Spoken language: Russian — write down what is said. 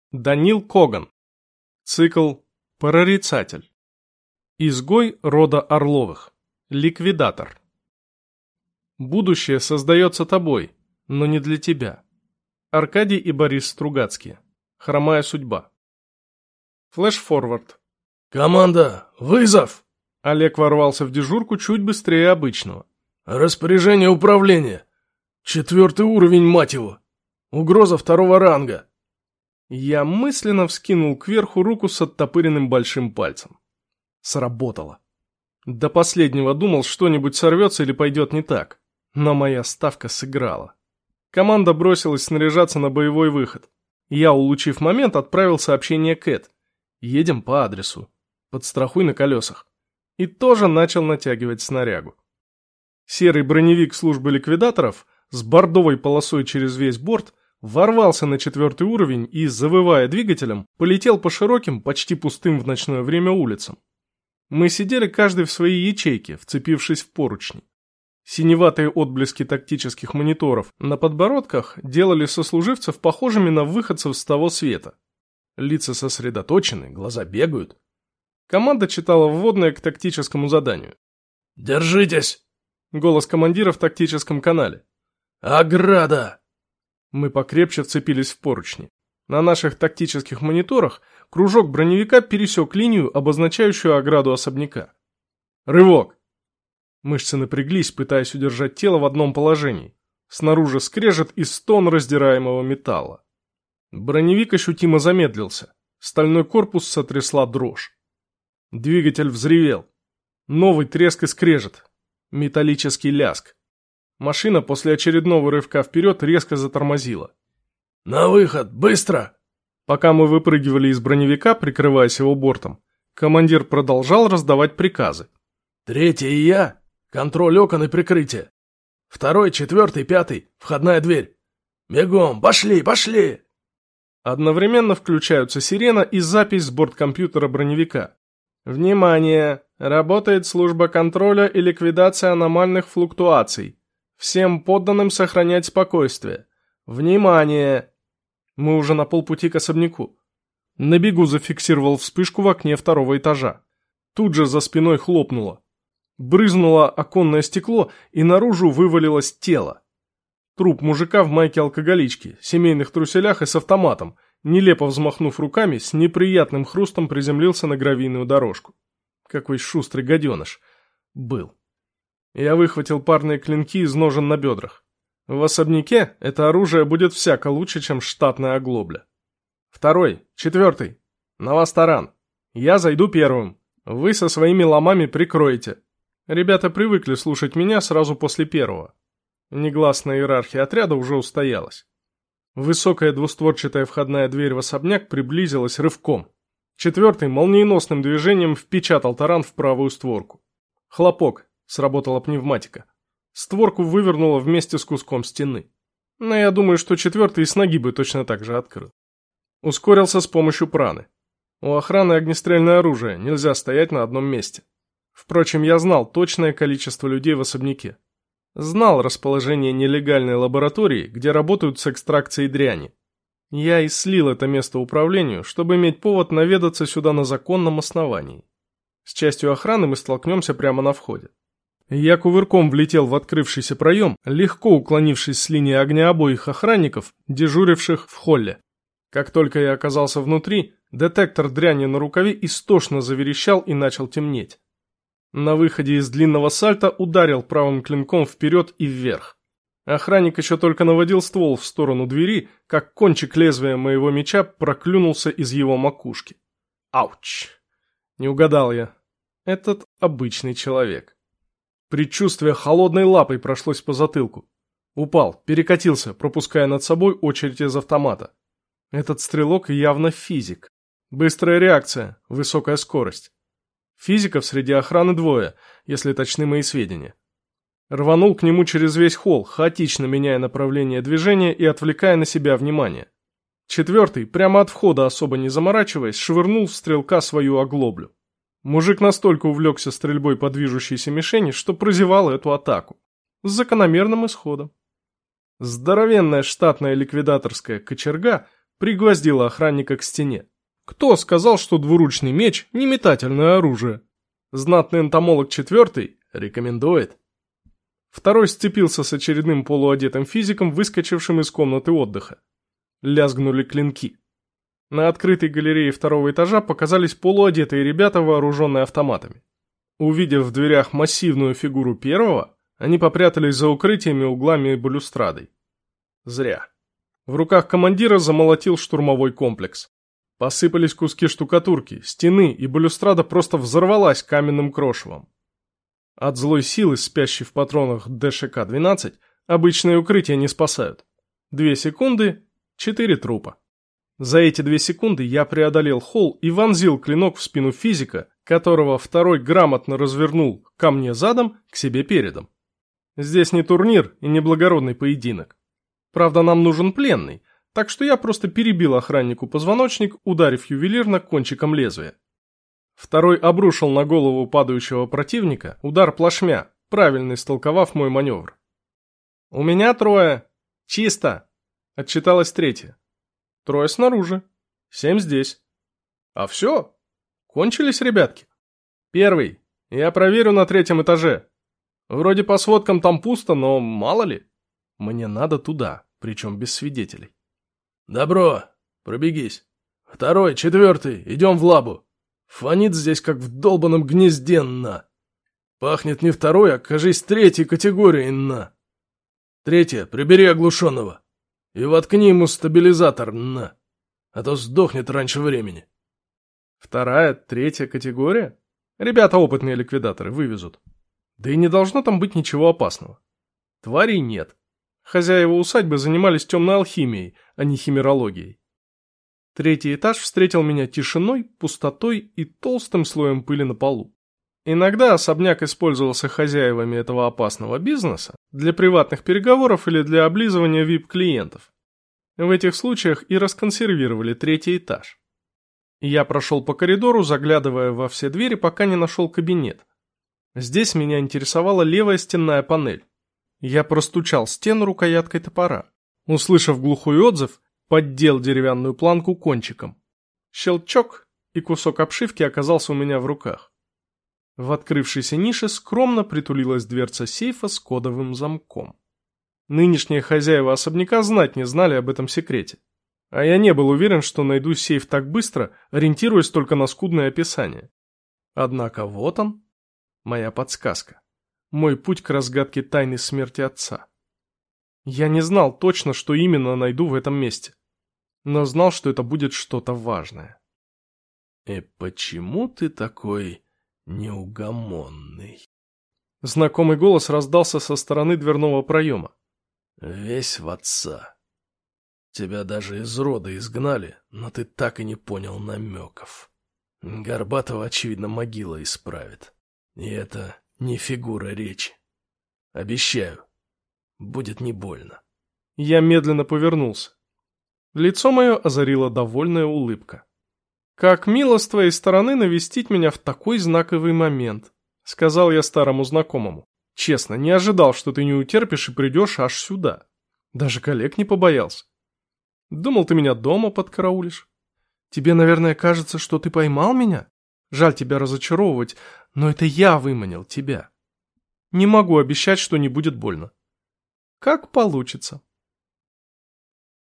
Данил Коган. Цикл «Прорицатель». Изгой рода Орловых. Ликвидатор. Будущее создается тобой, но не для тебя. Аркадий и Борис Стругацкие. Хромая судьба. Флэш-форвард. «Команда, вызов!» Олег ворвался в дежурку чуть быстрее обычного. «Распоряжение управления. 4-й уровень, мать его. Угроза 2-го ранга». Я мысленно вскинул кверху руку с оттопыренным большим пальцем. Сработало. До последнего думал, что-нибудь сорвется или пойдет не так. Но моя ставка сыграла. Команда бросилась снаряжаться на боевой выход. Я, улучив момент, отправил сообщение Кэт. Едем по адресу. Подстрахуй на колесах. И тоже начал натягивать снарягу. Серый броневик службы ликвидаторов с бордовой полосой через весь борт ворвался на 4-й уровень и, завывая двигателем, полетел по широким, почти пустым в ночное время улицам. Мы сидели каждый в своей ячейке, вцепившись в поручни. Синеватые отблески тактических мониторов на подбородках делали сослуживцев похожими на выходцев с того света. Лица сосредоточены, глаза бегают. Команда читала вводное к тактическому заданию. «Держитесь!» Голос командира в тактическом канале. «Ограда!» Мы покрепче вцепились в поручни. На наших тактических мониторах кружок броневика пересек линию, обозначающую ограду особняка. Рывок! Мышцы напряглись, пытаясь удержать тело в одном положении. Снаружи скрежет и стон раздираемого металла. Броневик ощутимо замедлился. Стальной корпус сотрясла дрожь. Двигатель взревел. Новый треск и скрежет. Металлический ляск. Машина после очередного рывка вперед резко затормозила. «На выход! Быстро!» Пока мы выпрыгивали из броневика, прикрываясь его бортом, командир продолжал раздавать приказы. 3-й и я. Контроль окон и прикрытие. 2-й, 4-й, 5-й. Входная дверь. Бегом! Пошли, пошли!» Одновременно включаются сирена и запись с борткомпьютера броневика. «Внимание! Работает служба контроля и ликвидации аномальных флуктуаций. Всем подданным сохранять спокойствие. Внимание!» Мы уже на полпути к особняку. На бегу зафиксировал вспышку в окне 2-го этажа. Тут же за спиной хлопнуло. Брызнуло оконное стекло, и наружу вывалилось тело. Труп мужика в майке алкоголички, семейных труселях и с автоматом, нелепо взмахнув руками, с неприятным хрустом приземлился на гравийную дорожку. Какой шустрый гаденыш. Был. Я выхватил парные клинки из ножен на бедрах. В особняке это оружие будет всяко лучше, чем штатная оглобля. 2-й, 4-й. На вас таран. Я зайду первым. Вы со своими ломами прикроете. Ребята привыкли слушать меня сразу после 1-го. Негласная иерархия отряда уже устоялась. Высокая двустворчатая входная дверь в особняк приблизилась рывком. 4-й молниеносным движением впечатал таран в правую створку. Хлопок. Сработала пневматика. Створку вывернуло вместе с куском стены. Но я думаю, что 4-й с ноги бы точно так же открыл. Ускорился с помощью праны. У охраны огнестрельное оружие, нельзя стоять на одном месте. Впрочем, я знал точное количество людей в особняке. Знал расположение нелегальной лаборатории, где работают с экстракцией дряни. Я и слил это место управлению, чтобы иметь повод наведаться сюда на законном основании. С частью охраны мы столкнемся прямо на входе. Я кувырком влетел в открывшийся проем, легко уклонившись с линии огня обоих охранников, дежуривших в холле. Как только я оказался внутри, детектор дряни на рукаве истошно заверещал и начал темнеть. На выходе из длинного сальто ударил правым клинком вперед и вверх. Охранник еще только наводил ствол в сторону двери, как кончик лезвия моего меча проклюнулся из его макушки. Ауч! Не угадал я. Этот обычный человек. Предчувствие холодной лапой прошлось по затылку. Упал, перекатился, пропуская над собой очередь из автомата. Этот стрелок явно физик. Быстрая реакция, высокая скорость. Физиков среди охраны 2, если точны мои сведения. Рванул к нему через весь холл, хаотично меняя направление движения и отвлекая на себя внимание. 4-й, прямо от входа особо не заморачиваясь, швырнул в стрелка свою оглоблю. Мужик настолько увлекся стрельбой по движущейся мишени, что прозевал эту атаку. С закономерным исходом. Здоровенная штатная ликвидаторская кочерга пригвоздила охранника к стене. Кто сказал, что двуручный меч не метательное оружие? Знатный энтомолог 4 рекомендует. Второй сцепился с очередным полуодетым физиком, выскочившим из комнаты отдыха. Лязгнули клинки. На открытой галерее 2-го этажа показались полуодетые ребята, вооруженные автоматами. Увидев в дверях массивную фигуру первого, они попрятались за укрытиями, углами и балюстрадой. Зря. В руках командира замолотил штурмовой комплекс. Посыпались куски штукатурки, стены, и балюстрада просто взорвалась каменным крошевом. От злой силы, спящей в патронах ДШК-12, обычные укрытия не спасают. 2 секунды, 4 трупа. За эти 2 секунды я преодолел холл и вонзил клинок в спину физика, которого второй грамотно развернул ко мне задом, к себе передом. Здесь не турнир и не благородный поединок. Правда, нам нужен пленный, так что я просто перебил охраннику позвоночник, ударив ювелирно кончиком лезвия. Второй обрушил на голову падающего противника удар плашмя, правильно истолковав мой маневр. «У меня 3. Чисто!» — отчиталась 3. 3 снаружи. 7 здесь. А все. Кончились, ребятки. 1. Я проверю на 3-м этаже. Вроде по сводкам там пусто, но мало ли. Мне надо туда, причем без свидетелей. Добро, пробегись. 2, 4, идем в лабу. Фонит здесь, как в долбаном гнезде, на. Пахнет не 2, а, кажись, 3 категории, на. 3, прибери оглушенного. И воткни ему стабилизатор, на. А то сдохнет раньше времени. 2, 3 категория? Ребята опытные ликвидаторы, вывезут. Да и не должно там быть ничего опасного. Тварей нет. Хозяева усадьбы занимались темной алхимией, а не химерологией. 3-й этаж встретил меня тишиной, пустотой и толстым слоем пыли на полу. Иногда особняк использовался хозяевами этого опасного бизнеса для приватных переговоров или для облизывания VIP-клиентов. В этих случаях и расконсервировали 3-й этаж. Я прошел по коридору, заглядывая во все двери, пока не нашел кабинет. Здесь меня интересовала левая стенная панель. Я простучал стену рукояткой топора. Услышав глухой отзыв, поддел деревянную планку кончиком. Щелчок, и кусок обшивки оказался у меня в руках. В открывшейся нише скромно притулилась дверца сейфа с кодовым замком. Нынешние хозяева особняка знать не знали об этом секрете. А я не был уверен, что найду сейф так быстро, ориентируясь только на скудное описание. Однако вот он, моя подсказка. Мой путь к разгадке тайны смерти отца. Я не знал точно, что именно найду в этом месте, но знал, что это будет что-то важное. «И почему ты такой неугомонный?» Знакомый голос раздался со стороны дверного проема. «Весь в отца. Тебя даже из рода изгнали, но ты так и не понял намеков. Горбатого, очевидно, могила исправит. И это не фигура речи. Обещаю, будет не больно». Я медленно повернулся. Лицо мое озарила довольная улыбка. «Как мило с твоей стороны навестить меня в такой знаковый момент», — сказал я старому знакомому. «Честно, не ожидал, что ты не утерпишь и придешь аж сюда. Даже коллег не побоялся. Думал, ты меня дома подкараулишь. Тебе, наверное, кажется, что ты поймал меня? Жаль тебя разочаровывать, но это я выманил тебя. Не могу обещать, что не будет больно. Как получится».